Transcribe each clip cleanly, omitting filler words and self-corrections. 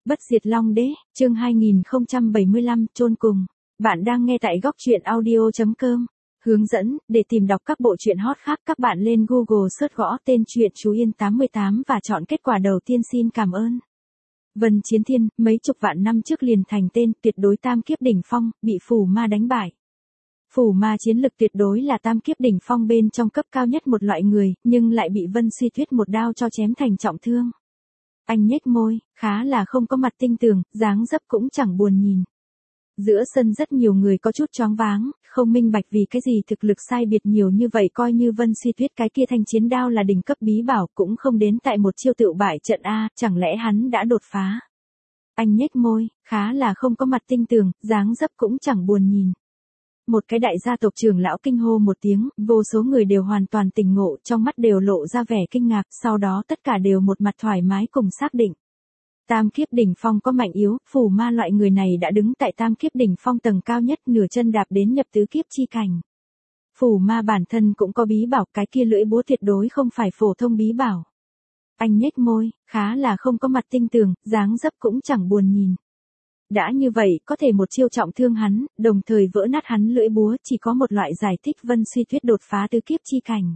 Bất diệt Long Đế, chương 2075, chôn cùng. Bạn đang nghe tại góc truyện audio.com. Hướng dẫn, để tìm đọc các bộ truyện hot khác các bạn lên Google search gõ tên truyện Chú Yên 88 và chọn kết quả đầu tiên. Xin cảm ơn. Vân Chiến Thiên, mấy chục vạn năm trước liền thành tên tuyệt đối tam kiếp đỉnh phong, bị Phù Ma đánh bại. Phù Ma chiến lực tuyệt đối là tam kiếp đỉnh phong bên trong cấp cao nhất một loại người, nhưng lại bị Vân Suy Tuyết một đao cho chém thành trọng thương. Anh nhếch môi, khá là không có mặt tinh tường, dáng dấp cũng chẳng buồn nhìn. Giữa sân rất nhiều người có chút choáng váng, không minh bạch vì cái gì thực lực sai biệt nhiều như vậy, coi như Vân Suy Tuyết cái kia thanh chiến đao là đỉnh cấp bí bảo cũng không đến tại một chiêu tựu bại trận a, chẳng lẽ hắn đã đột phá. Anh nhếch môi, khá là không có mặt tinh tường, dáng dấp cũng chẳng buồn nhìn. Một cái đại gia tộc trưởng lão kinh hô một tiếng, vô số người đều hoàn toàn tỉnh ngộ, trong mắt đều lộ ra vẻ kinh ngạc, sau đó tất cả đều một mặt thoải mái cùng xác định. Tam kiếp đỉnh phong có mạnh yếu, Phù Ma loại người này đã đứng tại tam kiếp đỉnh phong tầng cao nhất, nửa chân đạp đến nhập tứ kiếp chi cảnh. Phù Ma bản thân cũng có bí bảo, cái kia lưỡi búa tuyệt đối không phải phổ thông bí bảo. Anh nhếch môi, khá là không có mặt tinh tường, dáng dấp cũng chẳng buồn nhìn. Đã như vậy, có thể một chiêu trọng thương hắn, đồng thời vỡ nát hắn lưỡi búa, chỉ có một loại giải thích: Vân Suy Tuyết đột phá tứ kiếp chi cảnh.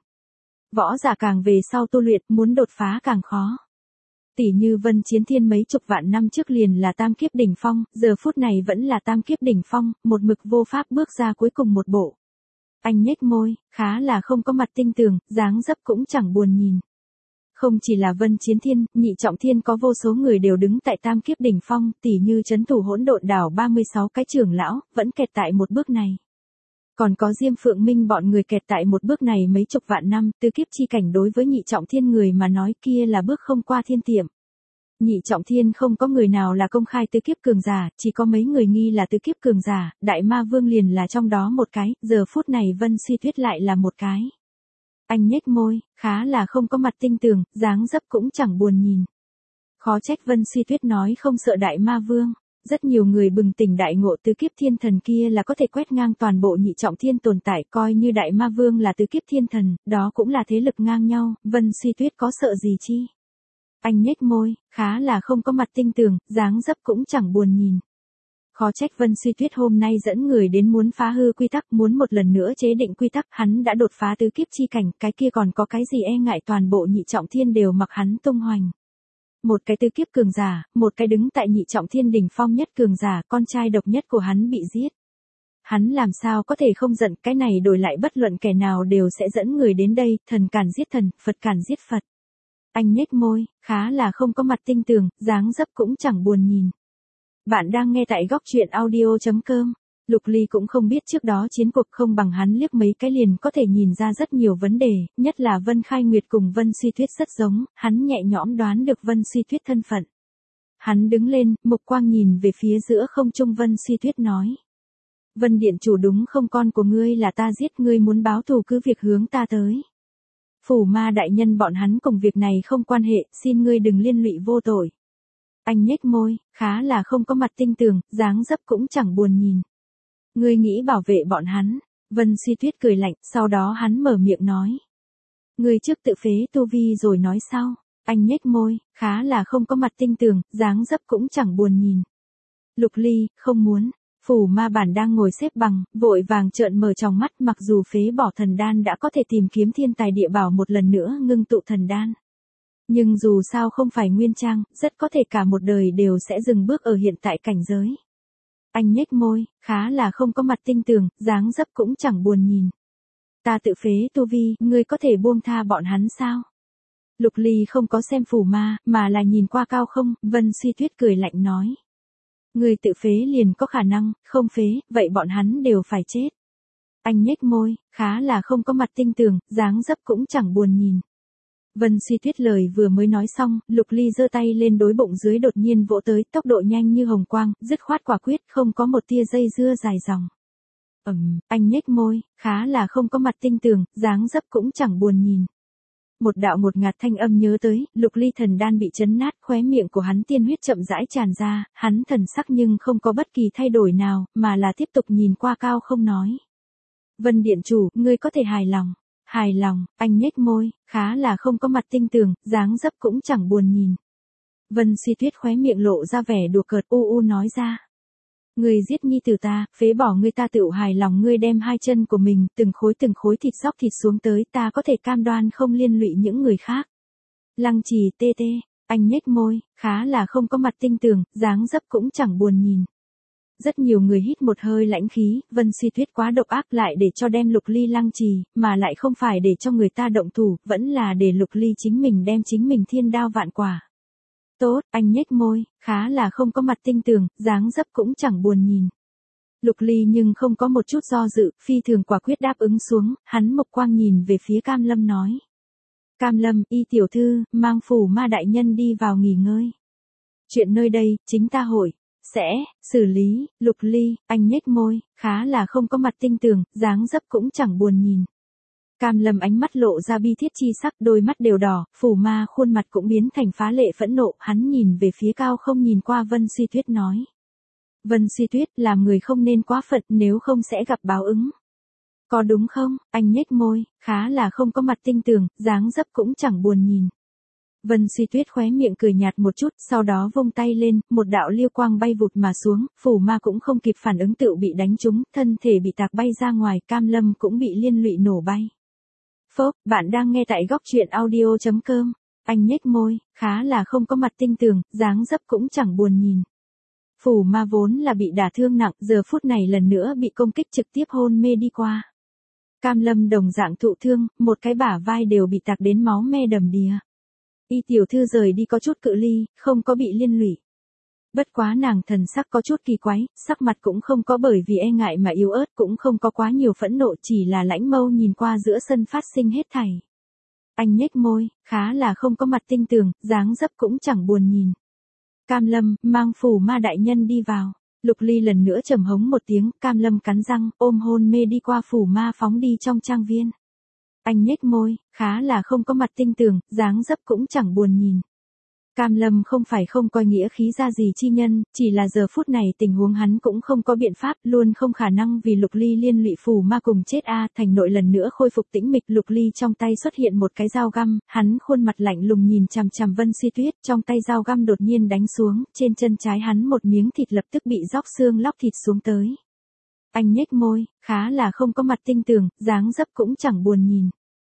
Võ giả càng về sau tu luyện, muốn đột phá càng khó. Tỷ như Vân Chiến Thiên mấy chục vạn năm trước liền là tam kiếp đỉnh phong, giờ phút này vẫn là tam kiếp đỉnh phong, một mực vô pháp bước ra cuối cùng một bộ. Anh nhếch môi, khá là không có mặt tinh tường, dáng dấp cũng chẳng buồn nhìn. Không chỉ là Vân Chiến Thiên, Nhị Trọng Thiên có vô số người đều đứng tại tam kiếp đỉnh phong, tỷ như trấn thủ Hỗn Độn Đảo 36 cái trưởng lão, vẫn kẹt tại một bước này. Còn có Diêm Phượng Minh bọn người kẹt tại một bước này mấy chục vạn năm, tứ kiếp chi cảnh đối với Nhị Trọng Thiên người mà nói kia là bước không qua thiên tiệm. Nhị Trọng Thiên không có người nào là công khai tứ kiếp cường giả, chỉ có mấy người nghi là tứ kiếp cường giả, Đại Ma Vương liền là trong đó một cái, giờ phút này Vân Suy Tuyết lại là một cái. Anh nhếch môi, khá là không có mặt tinh tường, dáng dấp cũng chẳng buồn nhìn. Khó trách Vân Suy Tuyết nói không sợ Đại Ma Vương. Rất nhiều người bừng tỉnh đại ngộ, tứ kiếp thiên thần kia là có thể quét ngang toàn bộ Nhị Trọng Thiên tồn tại, coi như Đại Ma Vương là tứ kiếp thiên thần, đó cũng là thế lực ngang nhau, Vân Suy Tuyết có sợ gì chi. Anh nhếch môi, khá là không có mặt tinh tường, dáng dấp cũng chẳng buồn nhìn. Khó trách Vân Suy Tuyết hôm nay dẫn người đến muốn phá hư quy tắc, muốn một lần nữa chế định quy tắc, hắn đã đột phá tứ kiếp chi cảnh, cái kia còn có cái gì e ngại, toàn bộ Nhị Trọng Thiên đều mặc hắn tung hoành. Một cái tứ kiếp cường giả, một cái đứng tại Nhị Trọng Thiên đỉnh phong nhất cường giả, con trai độc nhất của hắn bị giết. Hắn làm sao có thể không giận, cái này đổi lại bất luận kẻ nào đều sẽ dẫn người đến đây, thần cản giết thần, Phật cản giết Phật. Anh nhếch môi, khá là không có mặt tinh tường, dáng dấp cũng chẳng buồn nhìn. Bạn đang nghe tại góc truyện audio.com. Lục Ly cũng không biết trước đó chiến cuộc không bằng hắn, liếc mấy cái liền có thể nhìn ra rất nhiều vấn đề, nhất là Vân Khai Nguyệt cùng Vân Suy Tuyết rất giống, hắn nhẹ nhõm đoán được Vân Suy Tuyết thân phận. Hắn đứng lên, mục quang nhìn về phía giữa không trung, Vân Suy Tuyết nói. Vân Điện Chủ đúng không, con của ngươi là ta giết, ngươi muốn báo thù cứ việc hướng ta tới. Phù Ma đại nhân bọn hắn cùng việc này không quan hệ, xin ngươi đừng liên lụy vô tội. Anh nhếch môi, khá là không có mặt tinh tường, dáng dấp cũng chẳng buồn nhìn. Ngươi nghĩ bảo vệ bọn hắn. Vân Suy Tuyết cười lạnh, sau đó hắn mở miệng nói. Ngươi trước tự phế tu vi rồi nói sau. Anh nhếch môi, khá là không có mặt tinh tường, dáng dấp cũng chẳng buồn nhìn. Lục Ly, không muốn. Phù Ma bản đang ngồi xếp bằng, vội vàng trợn mở tròng mắt, mặc dù phế bỏ thần đan đã có thể tìm kiếm thiên tài địa bảo một lần nữa ngưng tụ thần đan. Nhưng dù sao không phải nguyên trang, rất có thể cả một đời đều sẽ dừng bước ở hiện tại cảnh giới. Anh nhếch môi, khá là không có mặt tinh tường, dáng dấp cũng chẳng buồn nhìn. Ta tự phế tu vi, ngươi có thể buông tha bọn hắn sao? Lục Ly không có xem Phù Ma, mà là nhìn qua cao không, Vân Suy Tuyết cười lạnh nói. Ngươi tự phế liền có khả năng, không phế, vậy bọn hắn đều phải chết. Anh nhếch môi, khá là không có mặt tinh tường, dáng dấp cũng chẳng buồn nhìn. Vân Suy Tuyết lời vừa mới nói xong, Lục Ly giơ tay lên đối bụng dưới đột nhiên vỗ tới, tốc độ nhanh như hồng quang, dứt khoát quả quyết, không có một tia dây dưa dài dòng. Anh nhếch môi, khá là không có mặt tinh tường, dáng dấp cũng chẳng buồn nhìn. Một đạo ngột ngạt thanh âm nhớ tới, Lục Ly thần đan bị chấn nát, khóe miệng của hắn tiên huyết chậm rãi tràn ra, hắn thần sắc nhưng không có bất kỳ thay đổi nào, mà là tiếp tục nhìn qua cao không nói. Vân Điện Chủ, ngươi có thể hài lòng. Hài lòng, anh nhếch môi, khá là không có mặt tinh tường, dáng dấp cũng chẳng buồn nhìn. Vân Suy Tuyết khóe miệng lộ ra vẻ đùa cợt nói ra. Ngươi giết nhi tử ta, phế bỏ ngươi ta tự hài lòng ngươi đem hai chân của mình từng khối thịt dóc thịt xuống tới ta có thể cam đoan không liên lụy những người khác. Lăng Trì tê tê, anh nhếch môi, khá là không có mặt tinh tường, dáng dấp cũng chẳng buồn nhìn. Rất nhiều người hít một hơi lãnh khí, Vân Suy Tuyết quá độc ác lại để cho đem Lục Ly Lăng Trì, mà lại không phải để cho người ta động thủ, vẫn là để Lục Ly chính mình đem chính mình thiên đao vạn quả. Tốt, anh nhếch môi, khá là không có mặt tinh tường, dáng dấp cũng chẳng buồn nhìn. Lục Ly nhưng không có một chút do dự, phi thường quả quyết đáp ứng xuống, hắn mộc quang nhìn về phía Cam Lâm nói. Cam Lâm, y tiểu thư, mang phủ ma đại nhân đi vào nghỉ ngơi. Chuyện nơi đây, chính ta hội sẽ xử lý. Lục Ly, anh nhếch môi, khá là không có mặt tinh tường, dáng dấp cũng chẳng buồn nhìn. Cam Lâm ánh mắt lộ ra bi thiết chi sắc, đôi mắt đều đỏ, phủ ma khuôn mặt cũng biến thành phá lệ phẫn nộ, hắn nhìn về phía cao không nhìn qua Vân Suy Tuyết nói. Vân Suy Tuyết, làm người không nên quá phận, nếu không sẽ gặp báo ứng. Có đúng không? Anh nhếch môi, khá là không có mặt tinh tường, dáng dấp cũng chẳng buồn nhìn. Vân Suy Tuyết khóe miệng cười nhạt một chút, sau đó vung tay lên, một đạo liêu quang bay vụt mà xuống, phủ ma cũng không kịp phản ứng tự bị đánh trúng, thân thể bị tạc bay ra ngoài, Cam Lâm cũng bị liên lụy nổ bay. Phốp, bạn đang nghe tại góc truyện audio.com. Anh nhếch môi, khá là không có mặt tinh tường, dáng dấp cũng chẳng buồn nhìn. Phủ ma vốn là bị đả thương nặng, giờ phút này lần nữa bị công kích trực tiếp hôn mê đi qua. Cam Lâm đồng dạng thụ thương, một cái bả vai đều bị tạc đến máu me đầm đìa. Y tiểu thư rời đi có chút cự ly, không có bị liên lụy. Bất quá nàng thần sắc có chút kỳ quái, sắc mặt cũng không có bởi vì e ngại mà yếu ớt, cũng không có quá nhiều phẫn nộ, chỉ là lãnh mâu nhìn qua giữa sân phát sinh hết thảy. Anh nhếch môi, khá là không có mặt tinh tường, dáng dấp cũng chẳng buồn nhìn. Cam Lâm, mang phủ ma đại nhân đi vào. Lục Ly lần nữa trầm hống một tiếng, Cam Lâm cắn răng, ôm hôn mê đi qua phủ ma phóng đi trong trang viên. Anh nhếch môi, khá là không có mặt tinh tường, dáng dấp cũng chẳng buồn nhìn. Cam Lâm không phải không coi nghĩa khí ra gì chi nhân, chỉ là giờ phút này tình huống hắn cũng không có biện pháp, luôn không khả năng vì Lục Ly liên lụy phủ ma cùng chết thành nội lần nữa khôi phục tĩnh mịch. Lục Ly trong tay xuất hiện một cái dao găm, hắn khuôn mặt lạnh lùng nhìn chằm chằm Vân Suy Tuyết, trong tay dao găm đột nhiên đánh xuống, trên chân trái hắn một miếng thịt lập tức bị róc xương lóc thịt xuống tới. Anh nhếch môi, khá là không có mặt tinh tường, dáng dấp cũng chẳng buồn nhìn.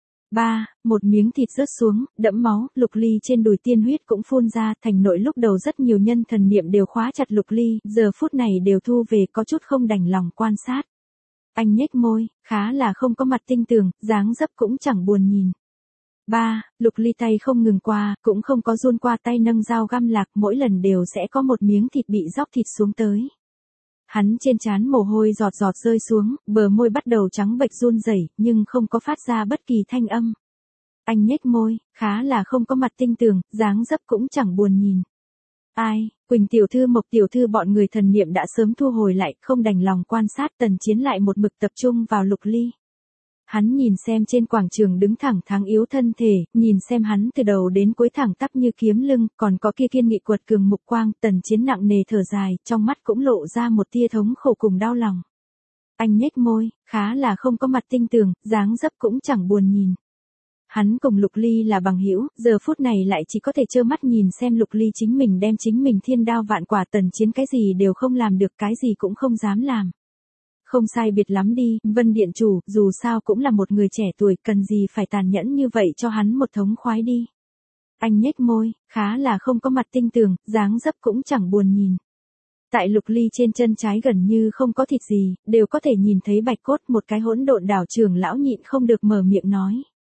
Một miếng thịt rớt xuống, đẫm máu, Lục Ly trên đùi tiên huyết cũng phun ra, thành nội lúc đầu rất nhiều nhân thần niệm đều khóa chặt Lục Ly, giờ phút này đều thu về có chút không đành lòng quan sát. Anh nhếch môi, khá là không có mặt tinh tường, dáng dấp cũng chẳng buồn nhìn. Lục Ly tay không ngừng qua, cũng không có run qua tay nâng dao găm lạc, mỗi lần đều sẽ có một miếng thịt bị róc thịt xuống tới. Hắn trên trán mồ hôi giọt giọt rơi xuống, bờ môi bắt đầu trắng bệch run rẩy, nhưng không có phát ra bất kỳ thanh âm. Anh nhếch môi, khá là không có mặt tinh tường, dáng dấp cũng chẳng buồn nhìn. Ai, Quỳnh tiểu thư Mộc tiểu thư bọn người thần niệm đã sớm thu hồi lại, không đành lòng quan sát, Tần Chiến lại một mực tập trung vào Lục Ly. Hắn nhìn xem trên quảng trường đứng thẳng thắn yếu thân thể, nhìn xem hắn từ đầu đến cuối thẳng tắp như kiếm lưng, còn có kia kiên nghị quật cường mục quang, Tần Chiến nặng nề thở dài, trong mắt cũng lộ ra một tia thống khổ cùng đau lòng. Anh nhếch môi, khá là không có mặt tinh tường, dáng dấp cũng chẳng buồn nhìn. Hắn cùng Lục Ly là bằng hữu, giờ phút này lại chỉ có thể trơ mắt nhìn xem Lục Ly chính mình đem chính mình thiên đao vạn quả, Tần Chiến cái gì đều không làm được, cái gì cũng không dám làm. Không sai biệt lắm đi, Vân Điện Chủ, dù sao cũng là một người trẻ tuổi, cần gì phải tàn nhẫn như vậy cho hắn một thống khoái đi. Anh nhếch môi, khá là không có mặt tinh tường, dáng dấp cũng chẳng buồn nhìn. Tại Lục Ly trên chân trái gần như không có thịt gì, đều có thể nhìn thấy bạch cốt, một cái hỗn độn đảo trưởng lão nhịn không được mở miệng nói.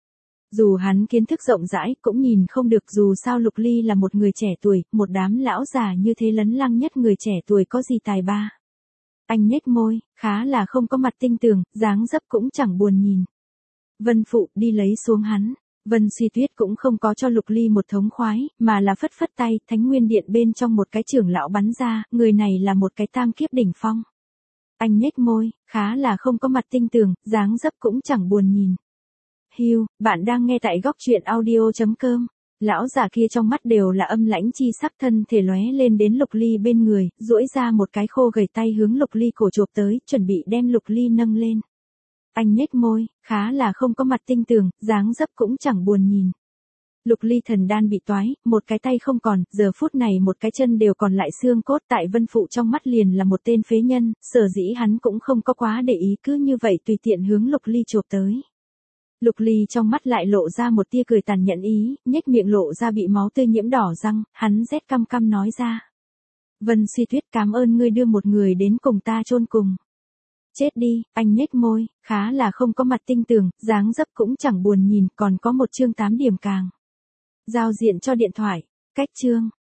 Dù hắn kiến thức rộng rãi, cũng nhìn không được, dù sao Lục Ly là một người trẻ tuổi, một đám lão già như thế lấn lăng nhất người trẻ tuổi có gì tài ba. Anh nhếch môi, khá là không có mặt tinh tường, dáng dấp cũng chẳng buồn nhìn. Vân phụ, đi lấy xuống hắn. Vân Suy Tuyết cũng không có cho Lục Ly một thống khoái, mà là phất phất tay, Thánh Nguyên Điện bên trong một cái trưởng lão bắn ra, người này là một cái tam kiếp đỉnh phong. Anh nhếch môi, khá là không có mặt tinh tường, dáng dấp cũng chẳng buồn nhìn. Hiu, bạn đang nghe tại góc truyện audio.com. Lão già kia trong mắt đều là âm lãnh chi sắc, thân thể lóe lên đến Lục Ly bên người, duỗi ra một cái khô gầy tay hướng Lục Ly cổ chộp tới, chuẩn bị đem Lục Ly nâng lên. Anh nhếch môi, khá là không có mặt tinh tường, dáng dấp cũng chẳng buồn nhìn. Lục Ly thần đan bị toái, một cái tay không còn, giờ phút này một cái chân đều còn lại xương cốt, tại Vân Phụ trong mắt liền là một tên phế nhân, sở dĩ hắn cũng không có quá để ý, cứ như vậy tùy tiện hướng Lục Ly chộp tới. Lục Ly trong mắt lại lộ ra một tia cười tàn nhẫn ý, nhếch miệng lộ ra bị máu tươi nhiễm đỏ răng, hắn rét căm căm nói ra. Vân Suy Tuyết, cảm ơn ngươi đưa một người đến cùng ta chôn cùng. Chết đi, anh nhếch môi, khá là không có mặt tinh tường, dáng dấp cũng chẳng buồn nhìn, còn có một chương 8 điểm càng. Giao diện cho điện thoại, cách chương.